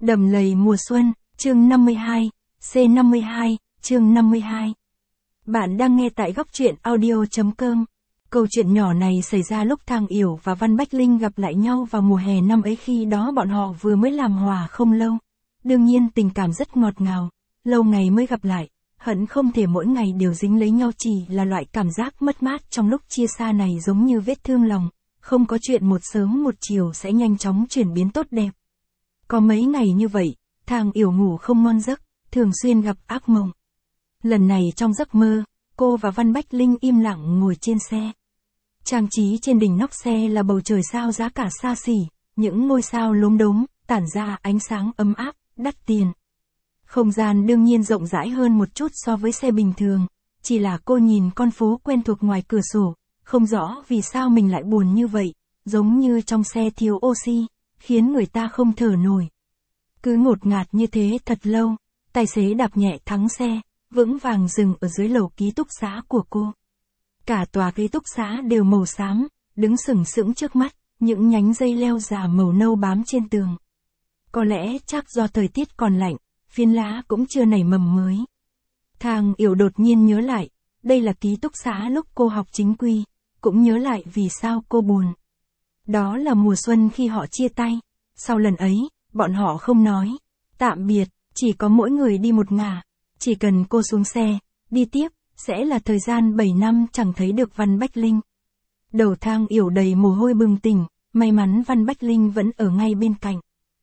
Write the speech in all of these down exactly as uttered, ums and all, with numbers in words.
Đầm lầy mùa xuân, chương năm mươi hai, C năm mươi hai, chương năm mươi hai. Bạn đang nghe tại góc truyện audio chấm com. Câu chuyện nhỏ này xảy ra lúc Thang Yểu và Văn Bách Linh gặp lại nhau vào mùa hè năm ấy, khi đó bọn họ vừa mới làm hòa không lâu. Đương nhiên tình cảm rất ngọt ngào, lâu ngày mới gặp lại, hận không thể mỗi ngày đều dính lấy nhau, chỉ là loại cảm giác mất mát trong lúc chia xa này giống như vết thương lòng, không có chuyện một sớm một chiều sẽ nhanh chóng chuyển biến tốt đẹp. Có mấy ngày như vậy, Thang Yểu ngủ không ngon giấc, thường xuyên gặp ác mộng. Lần này trong giấc mơ, cô và Văn Bách Linh im lặng ngồi trên xe. Trang trí trên đỉnh nóc xe là bầu trời sao giá cả xa xỉ, những ngôi sao lốm đốm, tản ra ánh sáng ấm áp, đắt tiền. Không gian đương nhiên rộng rãi hơn một chút so với xe bình thường, chỉ là cô nhìn con phố quen thuộc ngoài cửa sổ, không rõ vì sao mình lại buồn như vậy, giống như trong xe thiếu oxy, khiến người ta không thở nổi. Cứ ngột ngạt như thế thật lâu, tài xế đạp nhẹ thắng xe, vững vàng dừng ở dưới lầu ký túc xá của cô. Cả tòa ký túc xá đều màu xám, đứng sừng sững trước mắt, những nhánh dây leo già màu nâu bám trên tường. Có lẽ chắc do thời tiết còn lạnh, phiến lá cũng chưa nảy mầm mới. Thang Yểu đột nhiên nhớ lại, đây là ký túc xá lúc cô học chính quy, cũng nhớ lại vì sao cô buồn. Đó là mùa xuân khi họ chia tay, sau lần ấy, bọn họ không nói tạm biệt, chỉ có mỗi người đi một ngả, chỉ cần cô xuống xe, đi tiếp, sẽ là thời gian bảy năm chẳng thấy được Văn Bách Linh. Đầu Thang Yểu đầy mồ hôi bừng tỉnh, may mắn Văn Bách Linh vẫn ở ngay bên cạnh.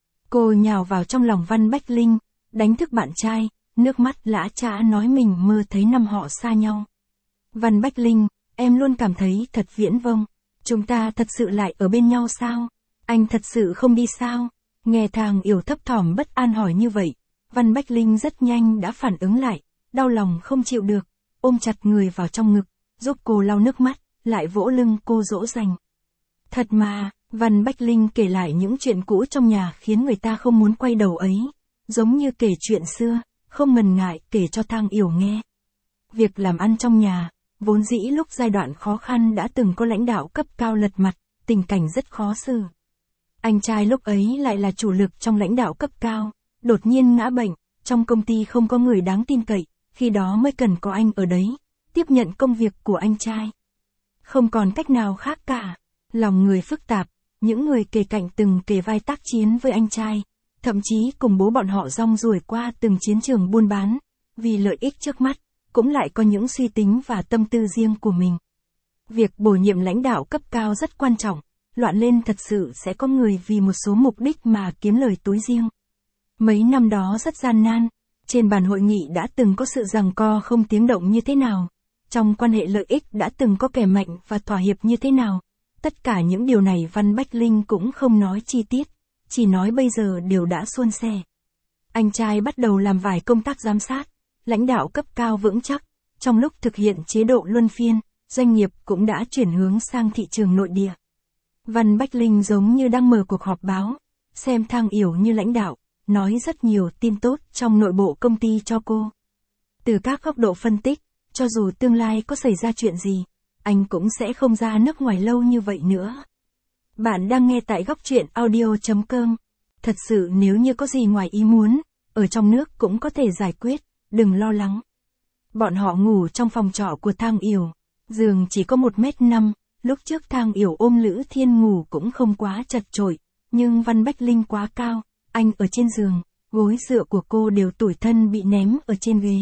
Cô nhào vào trong lòng Văn Bách Linh, đánh thức bạn trai, nước mắt lã chã nói mình mơ thấy năm họ xa nhau. Văn Bách Linh, em luôn cảm thấy thật viễn vông, chúng ta thật sự lại ở bên nhau sao? Anh thật sự không đi sao? Nghe Thang Yểu thấp thỏm bất an hỏi như vậy, Văn Bách Linh rất nhanh đã phản ứng lại, đau lòng không chịu được, ôm chặt người vào trong ngực, giúp cô lau nước mắt, lại vỗ lưng cô dỗ dành. Thật mà, Văn Bách Linh kể lại những chuyện cũ trong nhà khiến người ta không muốn quay đầu ấy, giống như kể chuyện xưa, không ngần ngại kể cho Thang Yểu nghe. Việc làm ăn trong nhà, vốn dĩ lúc giai đoạn khó khăn đã từng có lãnh đạo cấp cao lật mặt, tình cảnh rất khó xử. Anh trai lúc ấy lại là chủ lực trong lãnh đạo cấp cao, đột nhiên ngã bệnh, trong công ty không có người đáng tin cậy, khi đó mới cần có anh ở đấy, tiếp nhận công việc của anh trai. Không còn cách nào khác cả, lòng người phức tạp, những người kề cạnh từng kề vai tác chiến với anh trai, thậm chí cùng bố bọn họ rong ruổi qua từng chiến trường buôn bán, vì lợi ích trước mắt, cũng lại có những suy tính và tâm tư riêng của mình. Việc bổ nhiệm lãnh đạo cấp cao rất quan trọng, loạn lên thật sự sẽ có người vì một số mục đích mà kiếm lời túi riêng. Mấy năm đó rất gian nan, trên bàn hội nghị đã từng có sự giằng co không tiếng động như thế nào, trong quan hệ lợi ích đã từng có kẻ mạnh và thỏa hiệp như thế nào. Tất cả những điều này Văn Bách Linh cũng không nói chi tiết, chỉ nói bây giờ đều đã suôn sẻ. Anh trai bắt đầu làm vài công tác giám sát, lãnh đạo cấp cao vững chắc, trong lúc thực hiện chế độ luân phiên, doanh nghiệp cũng đã chuyển hướng sang thị trường nội địa. Văn Bách Linh giống như đang mở cuộc họp báo, xem Thang Yểu như lãnh đạo, nói rất nhiều tin tốt trong nội bộ công ty cho cô. Từ các góc độ phân tích, cho dù tương lai có xảy ra chuyện gì, anh cũng sẽ không ra nước ngoài lâu như vậy nữa. Bạn đang nghe tại góc truyện audio chấm com. Thật sự nếu như có gì ngoài ý muốn, ở trong nước cũng có thể giải quyết, đừng lo lắng. Bọn họ ngủ trong phòng trọ của Thang Yểu, giường chỉ có một mét năm, lúc trước Thang Yểu ôm Lữ Thiên ngủ cũng không quá chật chội, nhưng Văn Bách Linh quá cao, anh ở trên giường, gối dựa của cô đều tủi thân bị ném ở trên ghế.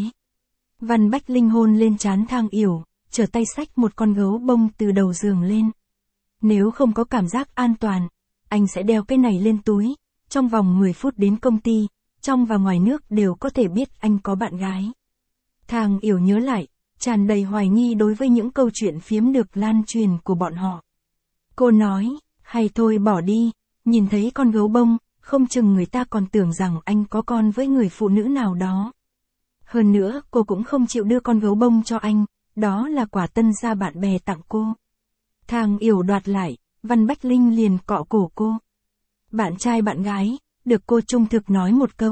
Văn Bách Linh hôn lên trán Thang Yểu, trở tay xách một con gấu bông từ đầu giường lên. Nếu không có cảm giác an toàn, anh sẽ đeo cái này lên túi, trong vòng mười phút đến công ty, trong và ngoài nước đều có thể biết anh có bạn gái. Thang Yểu nhớ lại, tràn đầy hoài nghi đối với những câu chuyện phiếm được lan truyền của bọn họ. Cô nói, hay thôi bỏ đi, nhìn thấy con gấu bông, không chừng người ta còn tưởng rằng anh có con với người phụ nữ nào đó. Hơn nữa, cô cũng không chịu đưa con gấu bông cho anh, đó là quà tân gia bạn bè tặng cô. Thang Yểu đoạt lại, Văn Bách Linh liền cọ cổ cô. Bạn trai bạn gái, được cô trung thực nói một câu.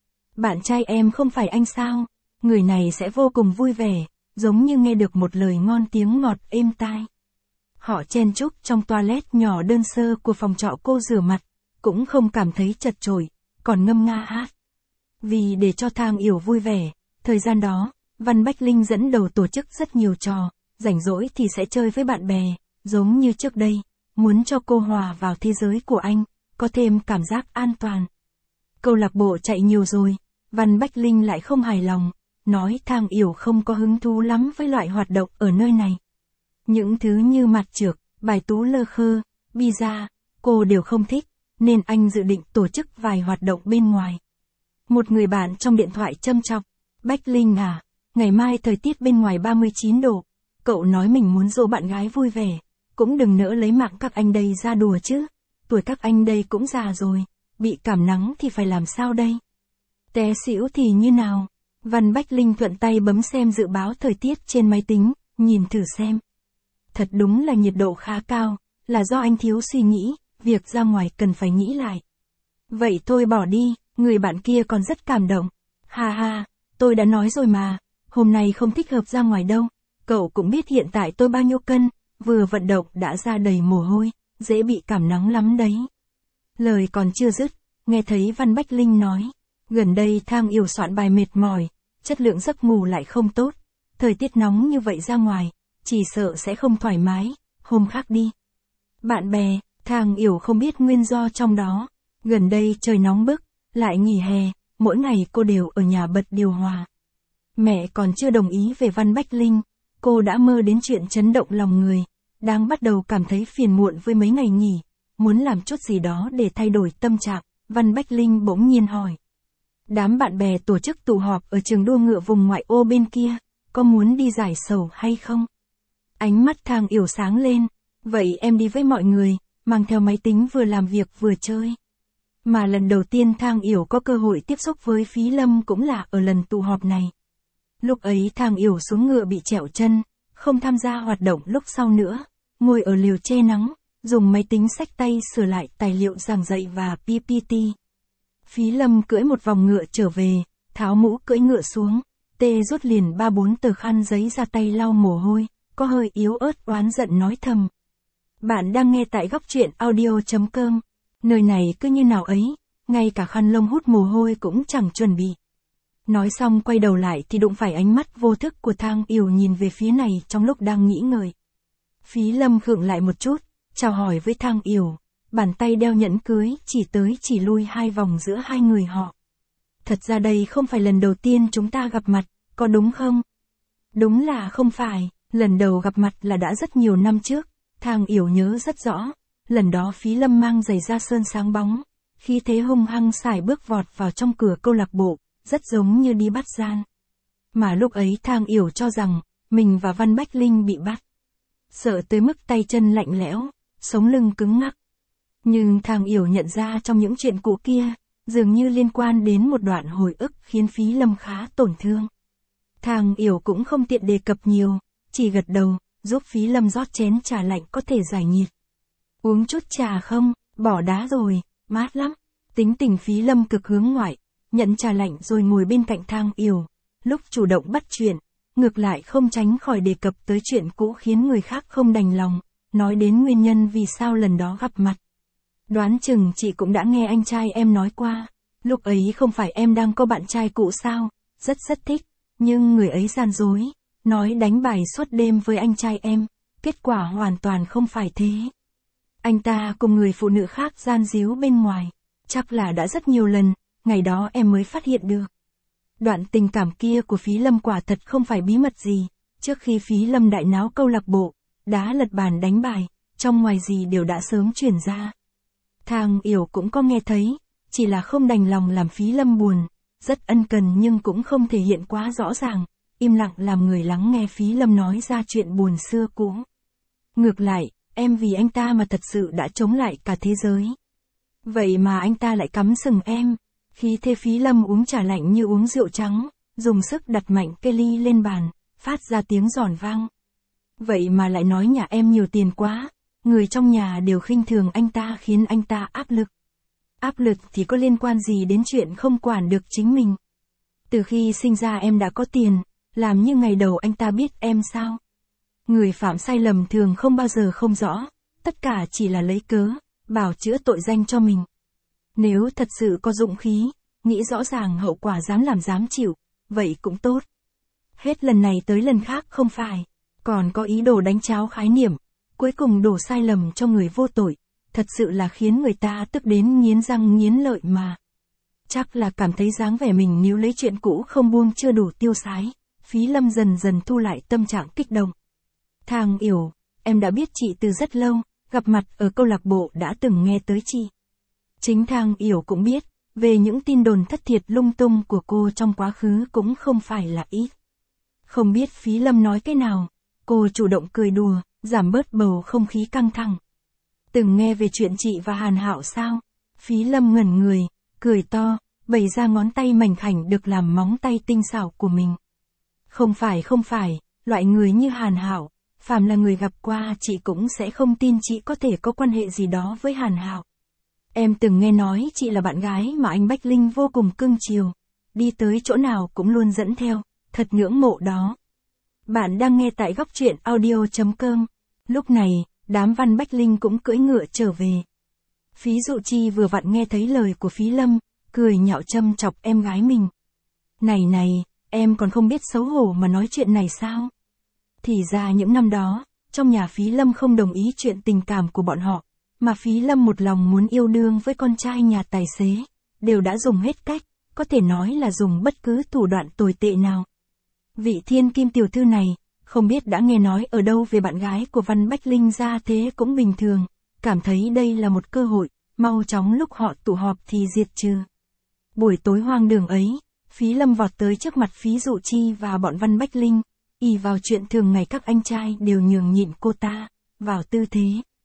Bạn trai em không phải anh sao? Người này sẽ vô cùng vui vẻ, giống như nghe được một lời ngon tiếng ngọt êm tai. Họ chen chúc trong toilet nhỏ đơn sơ của phòng trọ cô rửa mặt, cũng không cảm thấy chật chội, còn ngâm nga hát. Vì để cho Thang Yểu vui vẻ, thời gian đó, Văn Bách Linh dẫn đầu tổ chức rất nhiều trò, rảnh rỗi thì sẽ chơi với bạn bè, giống như trước đây, muốn cho cô hòa vào thế giới của anh, có thêm cảm giác an toàn. Câu lạc bộ chạy nhiều rồi, Văn Bách Linh lại không hài lòng, nói Thang Yểu không có hứng thú lắm với loại hoạt động ở nơi này. Những thứ như mặt trược, bài tú lơ khơ, pizza, cô đều không thích, nên anh dự định tổ chức vài hoạt động bên ngoài. Một người bạn trong điện thoại châm chọc, Bách Linh à, ngày mai thời tiết bên ngoài ba mươi chín độ, cậu nói mình muốn dỗ bạn gái vui vẻ, cũng đừng nỡ lấy mạng các anh đây ra đùa chứ, tuổi các anh đây cũng già rồi, bị cảm nắng thì phải làm sao đây? Té xỉu thì như nào? Văn Bách Linh thuận tay bấm xem dự báo thời tiết trên máy tính, nhìn thử xem. Thật đúng là nhiệt độ khá cao, là do anh thiếu suy nghĩ, việc ra ngoài cần phải nghĩ lại. Vậy thôi bỏ đi, người bạn kia còn rất cảm động. Ha ha, tôi đã nói rồi mà, hôm nay không thích hợp ra ngoài đâu, cậu cũng biết hiện tại tôi bao nhiêu cân, vừa vận động đã ra đầy mồ hôi, dễ bị cảm nắng lắm đấy. Lời còn chưa dứt, nghe thấy Văn Bách Linh nói, gần đây Thang Yểu soạn bài mệt mỏi, chất lượng giấc ngủ lại không tốt, thời tiết nóng như vậy ra ngoài, chỉ sợ sẽ không thoải mái, hôm khác đi. Bạn bè, Thang Yểu không biết nguyên do trong đó, gần đây trời nóng bức, lại nghỉ hè, mỗi ngày cô đều ở nhà bật điều hòa. Mẹ còn chưa đồng ý về Văn Bách Linh, cô đã mơ đến chuyện chấn động lòng người, đang bắt đầu cảm thấy phiền muộn với mấy ngày nghỉ, muốn làm chút gì đó để thay đổi tâm trạng, Văn Bách Linh bỗng nhiên hỏi. Đám bạn bè tổ chức tụ họp ở trường đua ngựa vùng ngoại ô bên kia, có muốn đi giải sầu hay không? Ánh mắt Thang Yểu sáng lên, vậy em đi với mọi người, mang theo máy tính vừa làm việc vừa chơi. Mà lần đầu tiên Thang Yểu có cơ hội tiếp xúc với Phí Lâm cũng là ở lần tụ họp này. Lúc ấy Thang Yểu xuống ngựa bị trẹo chân, không tham gia hoạt động lúc sau nữa, ngồi ở liều che nắng, dùng máy tính xách tay sửa lại tài liệu giảng dạy và pê pê tê. Phí Lâm cưỡi một vòng ngựa trở về, tháo mũ cưỡi ngựa xuống, tê rút liền ba bốn tờ khăn giấy ra tay lau mồ hôi, có hơi yếu ớt oán giận nói thầm. Bạn đang nghe tại góc truyện audio chấm com, nơi này cứ như nào ấy, ngay cả khăn lông hút mồ hôi cũng chẳng chuẩn bị. Nói xong quay đầu lại thì đụng phải ánh mắt vô thức của Thang Yểu nhìn về phía này trong lúc đang nghĩ ngợi. Phí Lâm khựng lại một chút, chào hỏi với Thang Yểu, bàn tay đeo nhẫn cưới chỉ tới chỉ lui hai vòng giữa hai người họ. Thật ra đây không phải lần đầu tiên chúng ta gặp mặt, có đúng không? Đúng là không phải, lần đầu gặp mặt là đã rất nhiều năm trước, Thang Yểu nhớ rất rõ, lần đó Phí Lâm mang giày da sơn sáng bóng, khí thế hung hăng sải bước vọt vào trong cửa câu lạc bộ, rất giống như đi bắt gian. Mà lúc ấy Thang Yểu cho rằng, mình và Văn Bách Linh bị bắt. Sợ tới mức tay chân lạnh lẽo, sống lưng cứng ngắc. Nhưng Thang Yểu nhận ra trong những chuyện cũ kia, dường như liên quan đến một đoạn hồi ức khiến Phí Lâm khá tổn thương. Thang Yểu cũng không tiện đề cập nhiều, chỉ gật đầu, giúp Phí Lâm rót chén trà lạnh có thể giải nhiệt. Uống chút trà không, bỏ đá rồi, mát lắm. Tính tình Phí Lâm cực hướng ngoại, nhận trà lạnh rồi ngồi bên cạnh Thang Yểu. Lúc chủ động bắt chuyện, ngược lại không tránh khỏi đề cập tới chuyện cũ khiến người khác không đành lòng, nói đến nguyên nhân vì sao lần đó gặp mặt. Đoán chừng chị cũng đã nghe anh trai em nói qua, lúc ấy không phải em đang có bạn trai cũ sao, rất rất thích, nhưng người ấy gian dối, nói đánh bài suốt đêm với anh trai em, kết quả hoàn toàn không phải thế. Anh ta cùng người phụ nữ khác gian díu bên ngoài, chắc là đã rất nhiều lần, ngày đó em mới phát hiện được. Đoạn tình cảm kia của Phí Lâm quả thật không phải bí mật gì, trước khi Phí Lâm đại náo câu lạc bộ, đá lật bàn đánh bài, trong ngoài gì đều đã sớm truyền ra. Thang Yểu cũng có nghe thấy, chỉ là không đành lòng làm Phí Lâm buồn, rất ân cần nhưng cũng không thể hiện quá rõ ràng, im lặng làm người lắng nghe Phí Lâm nói ra chuyện buồn xưa cũ. Ngược lại, em vì anh ta mà thật sự đã chống lại cả thế giới. Vậy mà anh ta lại cắm sừng em. Khi thế Phí Lâm uống trà lạnh như uống rượu trắng, dùng sức đặt mạnh cây ly lên bàn, phát ra tiếng giòn vang. Vậy mà lại nói nhà em nhiều tiền quá, người trong nhà đều khinh thường anh ta khiến anh ta áp lực. Áp lực thì có liên quan gì đến chuyện không quản được chính mình. Từ khi sinh ra em đã có tiền, làm như ngày đầu anh ta biết em sao. Người phạm sai lầm thường không bao giờ không rõ, tất cả chỉ là lấy cớ, bảo chữa tội danh cho mình. Nếu thật sự có dũng khí, nghĩ rõ ràng hậu quả dám làm dám chịu, vậy cũng tốt. Hết lần này tới lần khác không phải, còn có ý đồ đánh cháo khái niệm, cuối cùng đổ sai lầm cho người vô tội, thật sự là khiến người ta tức đến nghiến răng nghiến lợi mà. Chắc là cảm thấy dáng vẻ mình níu lấy chuyện cũ không buông chưa đủ tiêu sái, Phí Lâm dần dần thu lại tâm trạng kích động. Thang Yểu, em đã biết chị từ rất lâu, gặp mặt ở câu lạc bộ đã từng nghe tới chị. Chính Thang Yểu cũng biết, về những tin đồn thất thiệt lung tung của cô trong quá khứ cũng không phải là ít. Không biết Phí Lâm nói cái nào, cô chủ động cười đùa, giảm bớt bầu không khí căng thẳng. Từng nghe về chuyện chị và Hàn Hạo sao? Phí Lâm ngẩn người, cười to, bày ra ngón tay mảnh khảnh được làm móng tay tinh xảo của mình. Không phải không phải, loại người như Hàn Hạo, phàm là người gặp qua chị cũng sẽ không tin chị có thể có quan hệ gì đó với Hàn Hạo. Em từng nghe nói chị là bạn gái mà anh Bách Linh vô cùng cưng chiều, đi tới chỗ nào cũng luôn dẫn theo, thật ngưỡng mộ đó. Bạn đang nghe tại góc truyện audio chấm com. Lúc này, đám Văn Bách Linh cũng cưỡi ngựa trở về. Phí Dụ Chi vừa vặn nghe thấy lời của Phí Lâm, cười nhạo châm chọc em gái mình. Này này, em còn không biết xấu hổ mà nói chuyện này sao? Thì ra những năm đó, trong nhà Phí Lâm không đồng ý chuyện tình cảm của bọn họ, mà Phí Lâm một lòng muốn yêu đương với con trai nhà tài xế, đều đã dùng hết cách, có thể nói là dùng bất cứ thủ đoạn tồi tệ nào. Vị thiên kim tiểu thư này, không biết đã nghe nói ở đâu về bạn gái của Văn Bách Linh ra thế cũng bình thường, cảm thấy đây là một cơ hội, mau chóng lúc họ tụ họp thì diệt trừ. Buổi tối hoang đường ấy, Phí Lâm vọt tới trước mặt Phí Dụ Chi và bọn Văn Bách Linh, ỷ vào chuyện thường ngày các anh trai đều nhường nhịn cô ta, vào tư thế.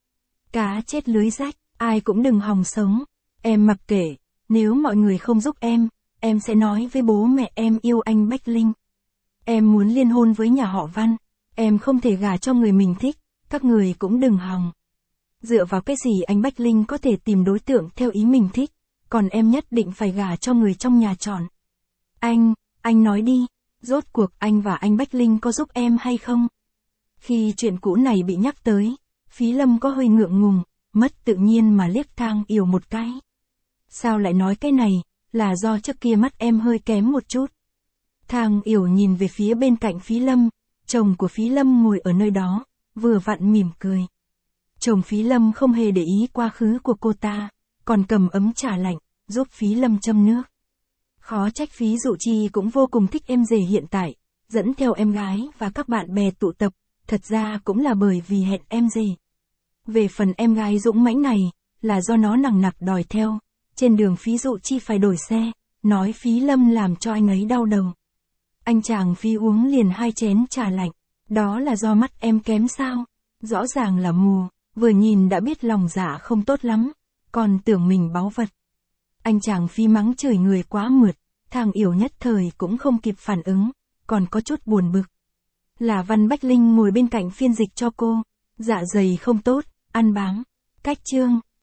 Cá chết lưới rách, ai cũng đừng hòng sống, em mặc kệ, nếu mọi người không giúp em, em sẽ nói với bố mẹ em yêu anh Bách Linh. Em muốn liên hôn với nhà họ Văn, em không thể gả cho người mình thích, các người cũng đừng hòng. Dựa vào cái gì anh Bách Linh có thể tìm đối tượng theo ý mình thích, còn em nhất định phải gả cho người trong nhà chọn. Anh, anh nói đi, rốt cuộc anh và anh Bách Linh có giúp em hay không? Khi chuyện cũ này bị nhắc tới, Phí Lâm có hơi ngượng ngùng, mất tự nhiên mà liếc Thang Yểu một cái. Sao lại nói cái này, là do trước kia mắt em hơi kém một chút. Thang Yểu nhìn về phía bên cạnh Phí Lâm, chồng của Phí Lâm ngồi ở nơi đó, vừa vặn mỉm cười. Chồng Phí Lâm không hề để ý quá khứ của cô ta, còn cầm ấm trà lạnh, giúp Phí Lâm châm nước. Khó trách Phí Dụ Chi cũng vô cùng thích em rể hiện tại, dẫn theo em gái và các bạn bè tụ tập, thật ra cũng là bởi vì hẹn em rể. Về phần em gái dũng mãnh này, là do nó nằng nặc đòi theo, trên đường Phí Dụ Chi phải đổi xe, nói Phí Lâm làm cho anh ấy đau đầu. Anh chàng Phí uống liền hai chén trà lạnh, đó là do mắt em kém sao, rõ ràng là mù, vừa nhìn đã biết lòng dạ không tốt lắm, còn tưởng mình báu vật. Anh chàng Phí mắng chửi người quá mượt, Thang Yểu nhất thời cũng không kịp phản ứng, còn có chút buồn bực. Là Văn Bách Linh ngồi bên cạnh phiên dịch cho cô, dạ dày không tốt, ăn bám. Cách chương